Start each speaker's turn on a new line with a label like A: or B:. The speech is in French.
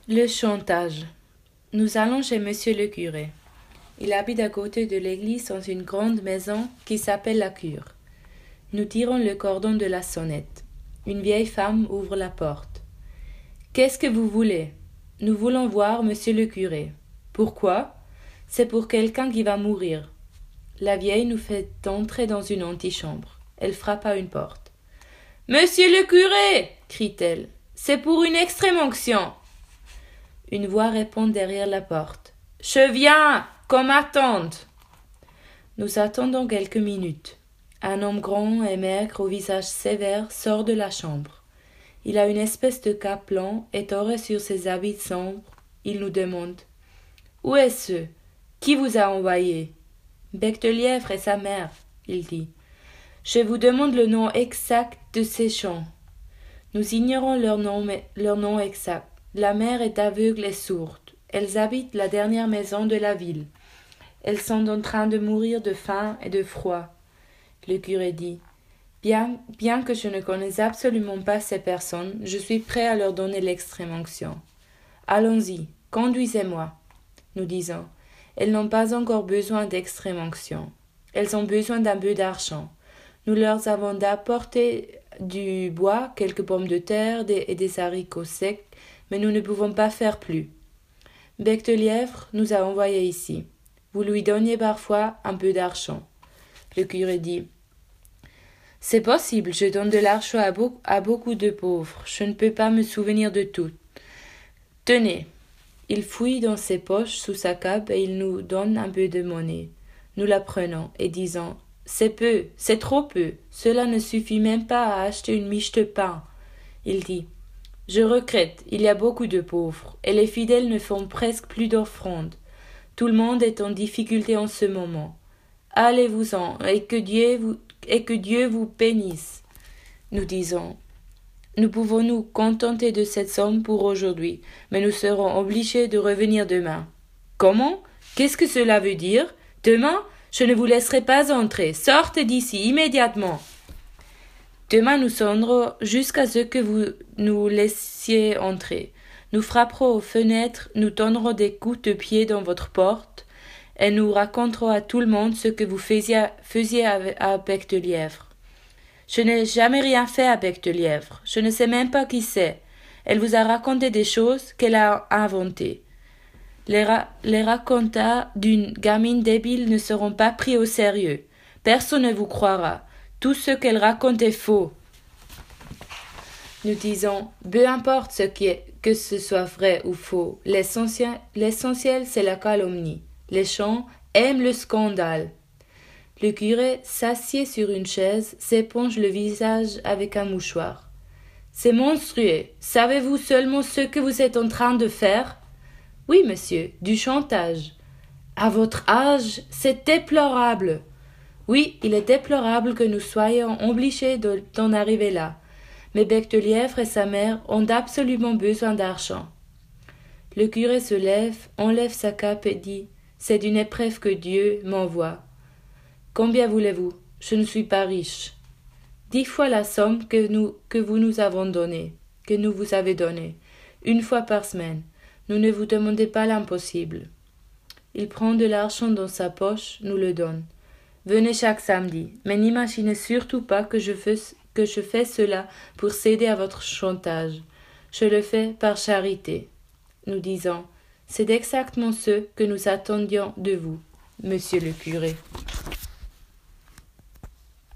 A: Le chantage. Nous allons chez monsieur le curé. Il habite à côté de l'église dans une grande maison qui s'appelle la cure. Nous tirons le cordon de la sonnette. Une vieille femme ouvre la porte. Qu'est-ce que vous voulez? Nous voulons voir monsieur le curé. Pourquoi? C'est pour quelqu'un qui va mourir. La vieille nous fait entrer dans une antichambre. Elle frappe à une porte. Monsieur le curé! Crie-t-elle. C'est pour une extrême-onction. Une voix répond derrière la porte. Je viens, qu'on m'attende. Nous attendons quelques minutes. Un homme grand et maigre au visage sévère sort de la chambre. Il a une espèce de cape blanc étoré sur ses habits sombres. Il nous demande. Où est-ce? Qui vous a envoyé? Bec de Lièvre et sa mère, il dit. Je vous demande le nom exact de ces gens. Nous ignorons leur nom exact. La mère est aveugle et sourde. Elles habitent la dernière maison de la ville. Elles sont en train de mourir de faim et de froid. Le curé dit. Bien que je ne connaisse absolument pas ces personnes, je suis prêt à leur donner l'extrême-onction. Allons-y, conduisez-moi. Nous disons. Elles n'ont pas encore besoin d'extrême-onction. Elles ont besoin d'un peu d'argent. Nous leur avons d'apporter du bois, quelques pommes de terre et des haricots secs, mais nous ne pouvons pas faire plus. Bec de Lièvre nous a envoyés ici. Vous lui donniez parfois un peu d'argent. Le curé dit. C'est possible, je donne de l'argent à beaucoup de pauvres. Je ne peux pas me souvenir de tout. Tenez. Il fouille dans ses poches sous sa cape et il nous donne un peu de monnaie. Nous la prenons et disons. C'est peu, c'est trop peu. Cela ne suffit même pas à acheter une miche de pain. Il dit. Je regrette, il y a beaucoup de pauvres, et les fidèles ne font presque plus d'offrandes. Tout le monde est en difficulté en ce moment. Allez-vous-en, et que Dieu vous bénisse. Nous disons. Nous pouvons nous contenter de cette somme pour aujourd'hui, mais nous serons obligés de revenir demain. Comment? Qu'est-ce que cela veut dire? Demain? Je ne vous laisserai pas entrer. Sortez d'ici immédiatement. Demain nous sonnerons jusqu'à ce que vous nous laissiez entrer. Nous frapperons aux fenêtres, nous donnerons des coups de pied dans votre porte, et nous raconterons à tout le monde ce que vous faisiez à Bec de Lièvre. Je n'ai jamais rien fait à Bec de Lièvre. Je ne sais même pas qui c'est. Elle vous a raconté des choses qu'elle a inventées. Les racontats d'une gamine débile ne seront pas pris au sérieux. Personne ne vous croira. Tout ce qu'elle raconte est faux. Nous disons, peu importe que ce soit vrai ou faux, l'essentiel c'est la calomnie. Les gens aiment le scandale. Le curé s'assied sur une chaise, s'éponge le visage avec un mouchoir. C'est monstrueux. Savez-vous seulement ce que vous êtes en train de faire? Oui, monsieur, du chantage. À votre âge, c'est déplorable. Oui, il est déplorable que nous soyons obligés d'en arriver là. Mais Bec de Lièvre et sa mère ont absolument besoin d'argent. Le curé se lève, enlève sa cape et dit « C'est d'une épreuve que Dieu m'envoie. Combien voulez-vous? Je ne suis pas riche. 10 fois la somme que vous avez donnée, 1 fois par semaine. Nous ne vous demandez pas l'impossible. » Il prend de l'argent dans sa poche, nous le donne. Venez chaque samedi, mais n'imaginez surtout pas que je fais cela pour céder à votre chantage. Je le fais par charité. Nous disons, c'est exactement ce que nous attendions de vous, monsieur le curé.